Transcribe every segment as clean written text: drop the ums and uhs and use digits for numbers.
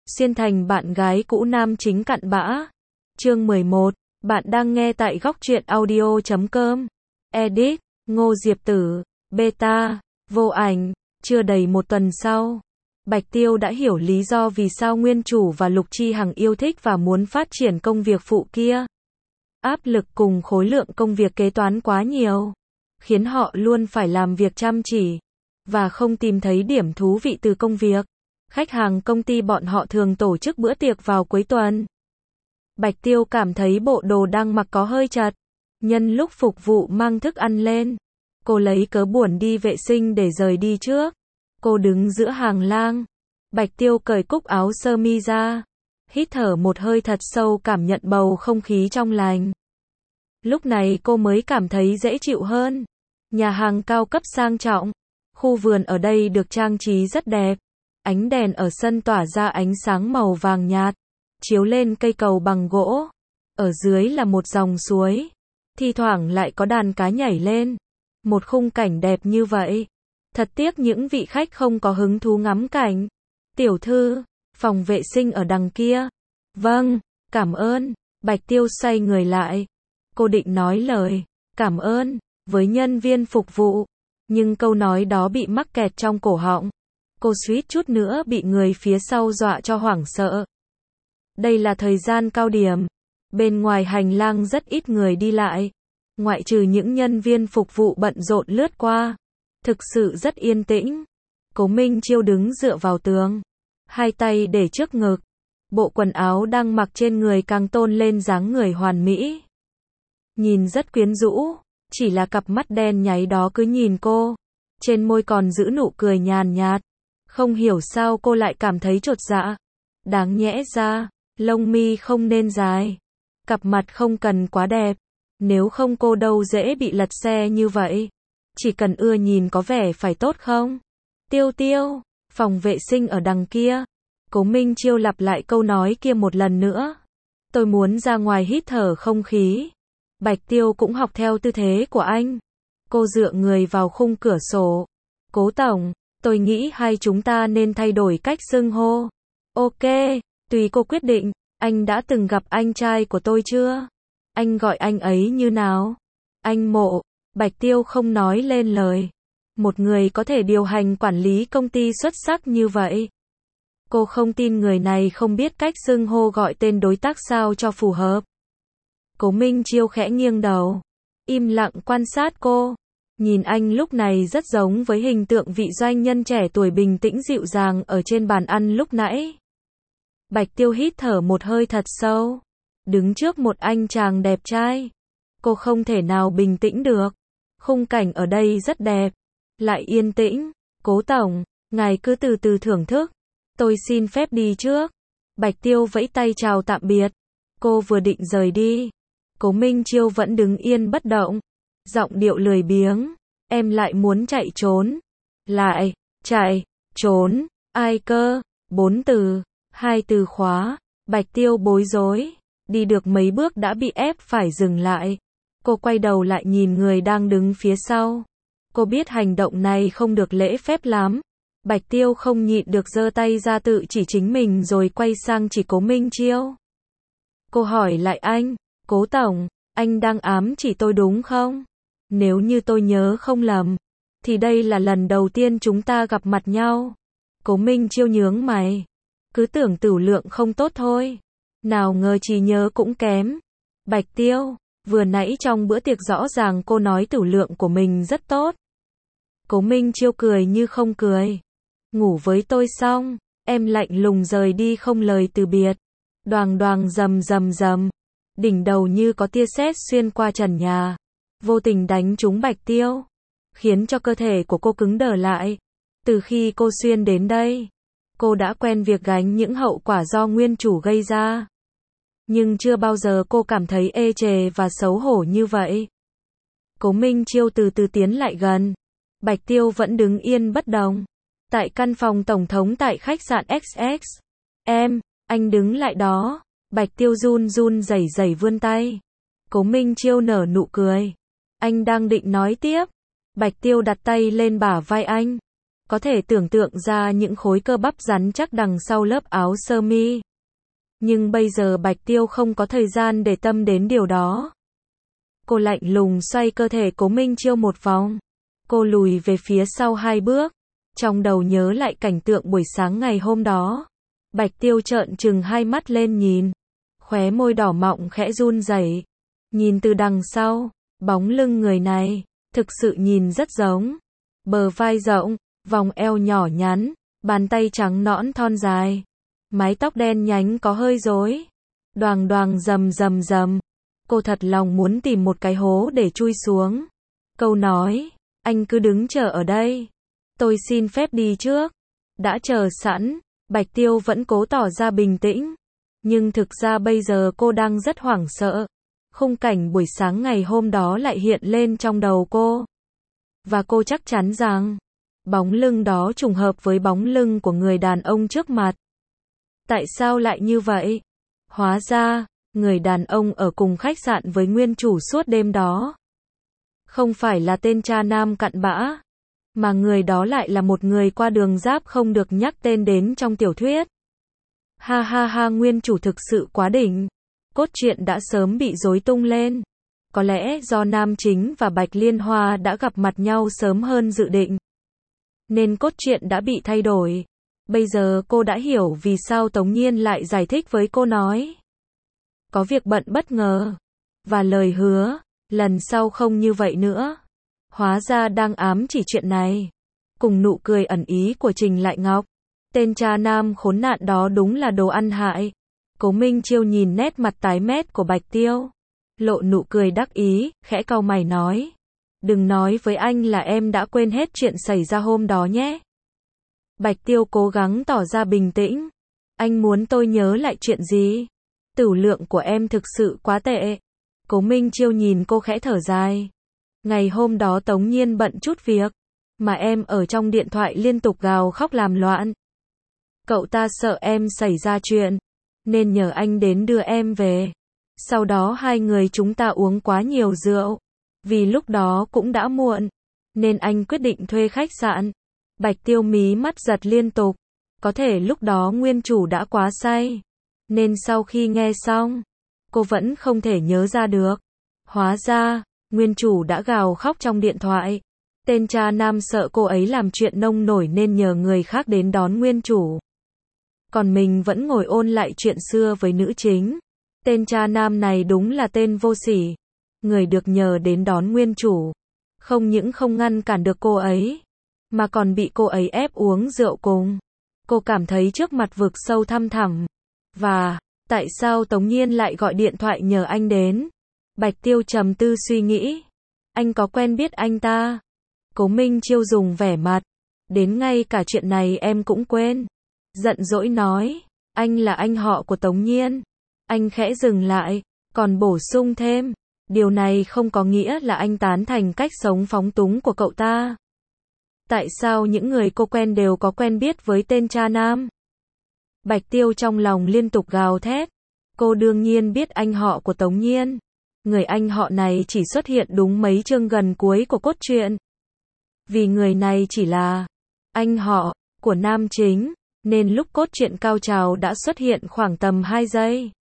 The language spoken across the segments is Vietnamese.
Xuyên thành bạn gái cũ nam chính cặn bã. Chương 11. Bạn đang nghe tại góc truyện audio.com. Edit, Ngô Diệp Tử, Beta, vô ảnh. Chưa đầy một tuần sau, Bạch Tiêu đã hiểu lý do vì sao nguyên chủ và Lục Chi Hằng yêu thích và muốn phát triển công việc phụ kia. Áp lực cùng khối lượng công việc kế toán quá nhiều, khiến họ luôn phải làm việc chăm chỉ, và không tìm thấy điểm thú vị từ công việc. Khách hàng công ty bọn họ thường tổ chức bữa tiệc vào cuối tuần. Bạch Tiêu cảm thấy bộ đồ đang mặc có hơi chật. Nhân lúc phục vụ mang thức ăn lên, cô lấy cớ buồn đi vệ sinh để rời đi trước. Cô đứng giữa hàng lang. Bạch Tiêu cởi cúc áo sơ mi ra, hít thở một hơi thật sâu, cảm nhận bầu không khí trong lành. Lúc này cô mới cảm thấy dễ chịu hơn. Nhà hàng cao cấp sang trọng, khu vườn ở đây được trang trí rất đẹp. Ánh đèn ở sân tỏa ra ánh sáng màu vàng nhạt, chiếu lên cây cầu bằng gỗ. Ở dưới là một dòng suối, thi thoảng lại có đàn cá nhảy lên. Một khung cảnh đẹp như vậy. Thật tiếc những vị khách không có hứng thú ngắm cảnh. Tiểu thư, phòng vệ sinh ở đằng kia. Vâng, cảm ơn. Bạch Tiêu xoay người lại. Cô định nói lời cảm ơn với nhân viên phục vụ, nhưng câu nói đó bị mắc kẹt trong cổ họng. Cô suýt chút nữa bị người phía sau dọa cho hoảng sợ. Đây là thời gian cao điểm. Bên ngoài hành lang rất ít người đi lại. Ngoại trừ những nhân viên phục vụ bận rộn lướt qua. Thực sự rất yên tĩnh. Cố Minh Chiêu đứng dựa vào tường, hai tay để trước ngực. Bộ quần áo đang mặc trên người càng tôn lên dáng người hoàn mỹ. Nhìn rất quyến rũ, chỉ là cặp mắt đen nháy đó cứ nhìn cô. Trên môi còn giữ nụ cười nhàn nhạt. Không hiểu sao cô lại cảm thấy chột dạ. Đáng nhẽ ra, lông mi không nên dài. Cặp mặt không cần quá đẹp. Nếu không cô đâu dễ bị lật xe như vậy. Chỉ cần ưa nhìn có vẻ phải tốt không? Tiêu Tiêu, phòng vệ sinh ở đằng kia. Cố Minh Chiêu lặp lại câu nói kia một lần nữa. Tôi muốn ra ngoài hít thở không khí. Bạch Tiêu cũng học theo tư thế của anh. Cô dựa người vào khung cửa sổ. Cố tổng, tôi nghĩ hai chúng ta nên thay đổi cách xưng hô. Ok, tùy cô quyết định. Anh đã từng gặp anh trai của tôi chưa? Anh gọi anh ấy như nào? Anh Mộ. Bạch Tiêu không nói lên lời. Một người có thể điều hành quản lý công ty xuất sắc như vậy. Cô không tin người này không biết cách xưng hô gọi tên đối tác sao cho phù hợp. Cố Minh Chiêu khẽ nghiêng đầu, im lặng quan sát cô. Nhìn anh lúc này rất giống với hình tượng vị doanh nhân trẻ tuổi bình tĩnh dịu dàng ở trên bàn ăn lúc nãy. Bạch Tiêu hít thở một hơi thật sâu. Đứng trước một anh chàng đẹp trai, cô không thể nào bình tĩnh được. Khung cảnh ở đây rất đẹp, lại yên tĩnh. Cố tổng, ngài cứ từ từ thưởng thức. Tôi xin phép đi trước. Bạch Tiêu vẫy tay chào tạm biệt. Cô vừa định rời đi. Cố Minh Chiêu vẫn đứng yên bất động. Giọng điệu lười biếng. Em lại muốn chạy trốn. Lại, chạy, trốn, ai cơ? 4 từ, 2 từ khóa. Bạch Tiêu bối rối. Đi được mấy bước đã bị ép phải dừng lại. Cô quay đầu lại nhìn người đang đứng phía sau. Cô biết hành động này không được lễ phép lắm. Bạch Tiêu không nhịn được giơ tay ra tự chỉ chính mình rồi quay sang chỉ Cố Minh Chiêu. Cô hỏi lại anh, Cố tổng, anh đang ám chỉ tôi đúng không? Nếu như tôi nhớ không lầm, thì đây là lần đầu tiên chúng ta gặp mặt nhau. Cố Minh Chiêu nhướng mày. Cứ tưởng tửu lượng không tốt thôi. Nào ngờ trí nhớ cũng kém. Bạch Tiêu, vừa nãy trong bữa tiệc rõ ràng cô nói tửu lượng của mình rất tốt. Cố Minh Chiêu cười như không cười. Ngủ với tôi xong, em lạnh lùng rời đi không lời từ biệt. Đoàng đoàng rầm rầm rầm. Đỉnh đầu như có tia sét xuyên qua trần nhà, vô tình đánh trúng Bạch Tiêu, khiến cho cơ thể của cô cứng đờ lại. Từ khi cô xuyên đến đây, cô đã quen việc gánh những hậu quả do nguyên chủ gây ra. Nhưng chưa bao giờ cô cảm thấy ê chề và xấu hổ như vậy. Cố Minh Chiêu từ từ tiến lại gần. Bạch Tiêu vẫn đứng yên bất động. Tại căn phòng tổng thống tại khách sạn XX. Anh đứng lại đó. Bạch Tiêu run run rẩy rẩy vươn tay. Cố Minh Chiêu nở nụ cười. Anh đang định nói tiếp. Bạch Tiêu đặt tay lên bả vai anh. có thể tưởng tượng ra những khối cơ bắp rắn chắc đằng sau lớp áo sơ mi. Nhưng bây giờ Bạch Tiêu không có thời gian để tâm đến điều đó. Cô lạnh lùng xoay cơ thể Cố Minh Chiêu một vòng. Cô lùi về phía sau 2 bước. Trong đầu nhớ lại cảnh tượng buổi sáng ngày hôm đó. Bạch Tiêu trợn trừng 2 mắt lên nhìn. Khóe môi đỏ mọng khẽ run rẩy. Nhìn từ đằng sau, bóng lưng người này, thực sự nhìn rất giống. Bờ vai rộng, vòng eo nhỏ nhắn, bàn tay trắng nõn thon dài. Mái tóc đen nhánh có hơi rối. Đoàng đoàng rầm rầm rầm. Cô thật lòng muốn tìm một cái hố để chui xuống. Câu nói, anh cứ đứng chờ ở đây. Tôi xin phép đi trước. Đã chờ sẵn, Bạch Tiêu vẫn cố tỏ ra bình tĩnh. Nhưng thực ra bây giờ cô đang rất hoảng sợ. Khung cảnh buổi sáng ngày hôm đó lại hiện lên trong đầu cô. Và cô chắc chắn rằng, bóng lưng đó trùng hợp với bóng lưng của người đàn ông trước mặt. Tại sao lại như vậy? Hóa ra, người đàn ông ở cùng khách sạn với nguyên chủ suốt đêm đó. Không phải là tên cha nam cặn bã, mà người đó lại là một người qua đường giáp không được nhắc tên đến trong tiểu thuyết. Ha ha ha, nguyên chủ thực sự quá đỉnh. Cốt truyện đã sớm bị rối tung lên. Có lẽ do nam chính và Bạch Liên Hoa đã gặp mặt nhau sớm hơn dự định, nên cốt truyện đã bị thay đổi. Bây giờ cô đã hiểu vì sao Tống Nhiên lại giải thích với cô nói. Có việc bận bất ngờ. Và lời hứa, lần sau không như vậy nữa. Hóa ra đang ám chỉ chuyện này. Cùng nụ cười ẩn ý của Trình Lại Ngọc. Tên cha nam khốn nạn đó đúng là đồ ăn hại. Cố Minh Chiêu nhìn nét mặt tái mét của Bạch Tiêu. Lộ nụ cười đắc ý, khẽ cau mày nói. Đừng nói với anh là em đã quên hết chuyện xảy ra hôm đó nhé. Bạch Tiêu cố gắng tỏ ra bình tĩnh. Anh muốn tôi nhớ lại chuyện gì? Tửu lượng của em thực sự quá tệ. Cố Minh Chiêu nhìn cô khẽ thở dài. Ngày hôm đó Tống Nhiên bận chút việc, mà em ở trong điện thoại liên tục gào khóc làm loạn. Cậu ta sợ em xảy ra chuyện, nên nhờ anh đến đưa em về. Sau đó hai người chúng ta uống quá nhiều rượu. Vì lúc đó cũng đã muộn, nên anh quyết định thuê khách sạn. Bạch Tiêu mí mắt giật liên tục. Có thể lúc đó nguyên chủ đã quá say, nên sau khi nghe xong, cô vẫn không thể nhớ ra được. Hóa ra, nguyên chủ đã gào khóc trong điện thoại. Tên cha nam sợ cô ấy làm chuyện nông nổi nên nhờ người khác đến đón nguyên chủ. Còn mình vẫn ngồi ôn lại chuyện xưa với nữ chính. Tên cha nam này đúng là tên vô sỉ. Người được nhờ đến đón nguyên chủ, không những không ngăn cản được cô ấy, mà còn bị cô ấy ép uống rượu cùng. Cô cảm thấy trước mặt vực sâu thăm thẳm. Và, tại sao Tống Nhiên lại gọi điện thoại nhờ anh đến? Bạch Tiêu trầm tư suy nghĩ. Anh có quen biết anh ta? Cố Minh Chiêu dùng vẻ mặt. Đến ngay cả chuyện này em cũng quên. Giận dỗi nói. Anh là anh họ của Tống Nhiên. Anh khẽ dừng lại, còn bổ sung thêm. Điều này không có nghĩa là anh tán thành cách sống phóng túng của cậu ta. Tại sao những người cô quen đều có quen biết với tên cha nam? Bạch Tiêu trong lòng liên tục gào thét. Cô đương nhiên biết anh họ của Tống Nhiên. Người anh họ này chỉ xuất hiện đúng mấy chương gần cuối của cốt truyện. Vì người này chỉ là anh họ của nam chính, nên lúc cốt truyện cao trào đã xuất hiện khoảng tầm 2 giây.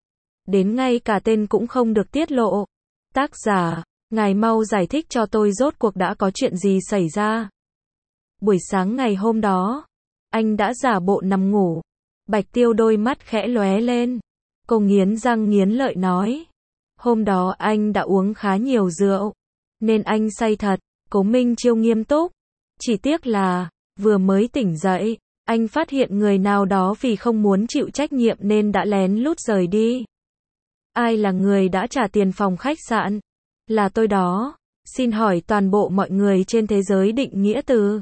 Đến ngay cả tên cũng không được tiết lộ. Tác giả, ngài mau giải thích cho tôi rốt cuộc đã có chuyện gì xảy ra. Buổi sáng ngày hôm đó, anh đã giả bộ nằm ngủ. Bạch Tiêu đôi mắt khẽ lóe lên. Cô nghiến răng nghiến lợi nói. Hôm đó anh đã uống khá nhiều rượu, nên anh say thật. Cố Minh Chiêu nghiêm túc. Chỉ tiếc là, vừa mới tỉnh dậy, anh phát hiện người nào đó vì không muốn chịu trách nhiệm nên đã lén lút rời đi. Ai là người đã trả tiền phòng khách sạn? Là tôi đó. Xin hỏi toàn bộ mọi người trên thế giới định nghĩa từ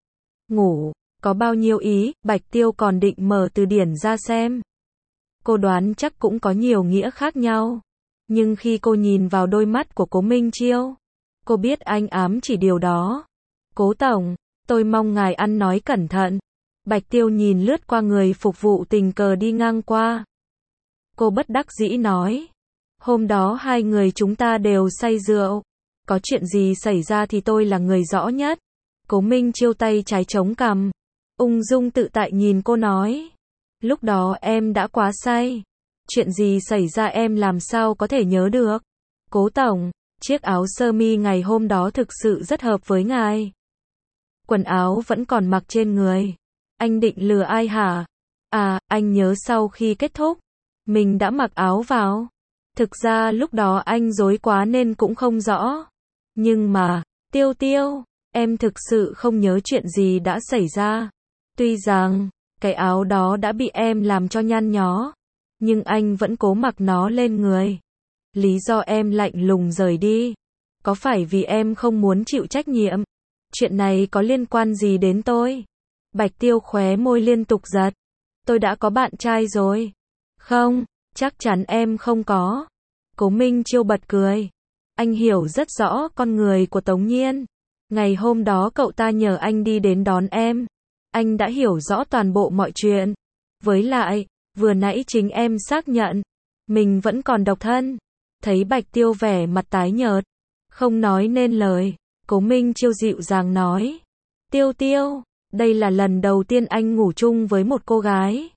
ngủ có bao nhiêu ý? Bạch Tiêu còn định mở từ điển ra xem. Cô đoán chắc cũng có nhiều nghĩa khác nhau. Nhưng khi cô nhìn vào đôi mắt của Cố Minh Chiêu, cô biết anh ám chỉ điều đó. Cố tổng, tôi mong ngài ăn nói cẩn thận. Bạch Tiêu nhìn lướt qua người phục vụ tình cờ đi ngang qua. Cô bất đắc dĩ nói. Hôm đó hai người chúng ta đều say rượu. Có chuyện gì xảy ra thì tôi là người rõ nhất. Cố Minh Chiêu tay trái chống cằm, ung dung tự tại nhìn cô nói. Lúc đó em đã quá say. Chuyện gì xảy ra em làm sao có thể nhớ được. Cố tổng, chiếc áo sơ mi ngày hôm đó thực sự rất hợp với ngài. Quần áo vẫn còn mặc trên người. Anh định lừa ai hả? À, anh nhớ sau khi kết thúc, mình đã mặc áo vào. Thực ra lúc đó anh rối quá nên cũng không rõ. Nhưng mà, Tiêu Tiêu, em thực sự không nhớ chuyện gì đã xảy ra. Tuy rằng, cái áo đó đã bị em làm cho nhăn nhó, nhưng anh vẫn cố mặc nó lên người. Lý do em lạnh lùng rời đi, có phải vì em không muốn chịu trách nhiệm? Chuyện này có liên quan gì đến tôi? Bạch Tiêu khóe môi liên tục giật. Tôi đã có bạn trai rồi. Không, chắc chắn em không có. Cố Minh Chiêu bật cười. Anh hiểu rất rõ con người của Tống Nhiên. Ngày hôm đó cậu ta nhờ anh đi đến đón em. Anh đã hiểu rõ toàn bộ mọi chuyện. Với lại, vừa nãy chính em xác nhận, mình vẫn còn độc thân. Thấy Bạch Tiêu vẻ mặt tái nhợt, không nói nên lời, Cố Minh Chiêu dịu dàng nói. Tiêu Tiêu, đây là lần đầu tiên anh ngủ chung với một cô gái.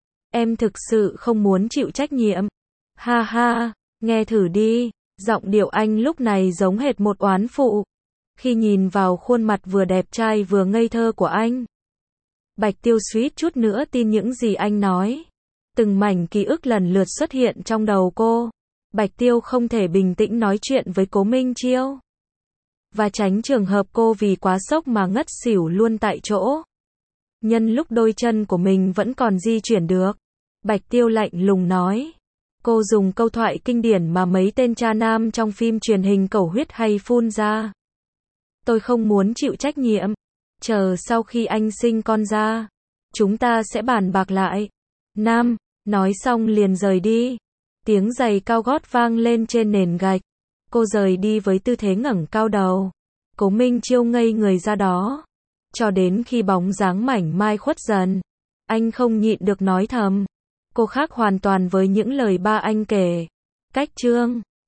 Em thực sự không muốn chịu trách nhiệm. Ha ha, nghe thử đi, giọng điệu anh lúc này giống hệt một oán phụ. Khi nhìn vào khuôn mặt vừa đẹp trai vừa ngây thơ của anh, Bạch Tiêu suýt chút nữa tin những gì anh nói. Từng mảnh ký ức lần lượt xuất hiện trong đầu cô. Bạch Tiêu không thể bình tĩnh nói chuyện với Cố Minh Chiêu, và tránh trường hợp cô vì quá sốc mà ngất xỉu luôn tại chỗ. Nhân lúc đôi chân của mình vẫn còn di chuyển được, Bạch Tiêu lạnh lùng nói. Cô dùng câu thoại kinh điển mà mấy tên cha nam trong phim truyền hình cầu huyết hay phun ra. Tôi không muốn chịu trách nhiệm. Chờ sau khi anh sinh con ra, chúng ta sẽ bàn bạc lại. Nam, nói xong liền rời đi. Tiếng giày cao gót vang lên trên nền gạch. Cô rời đi với tư thế ngẩng cao đầu. Cố Minh Chiêu ngây người ra đó. Cho đến khi bóng dáng mảnh mai khuất dần, anh không nhịn được nói thầm. Cô khác hoàn toàn với những lời ba anh kể. Cách chương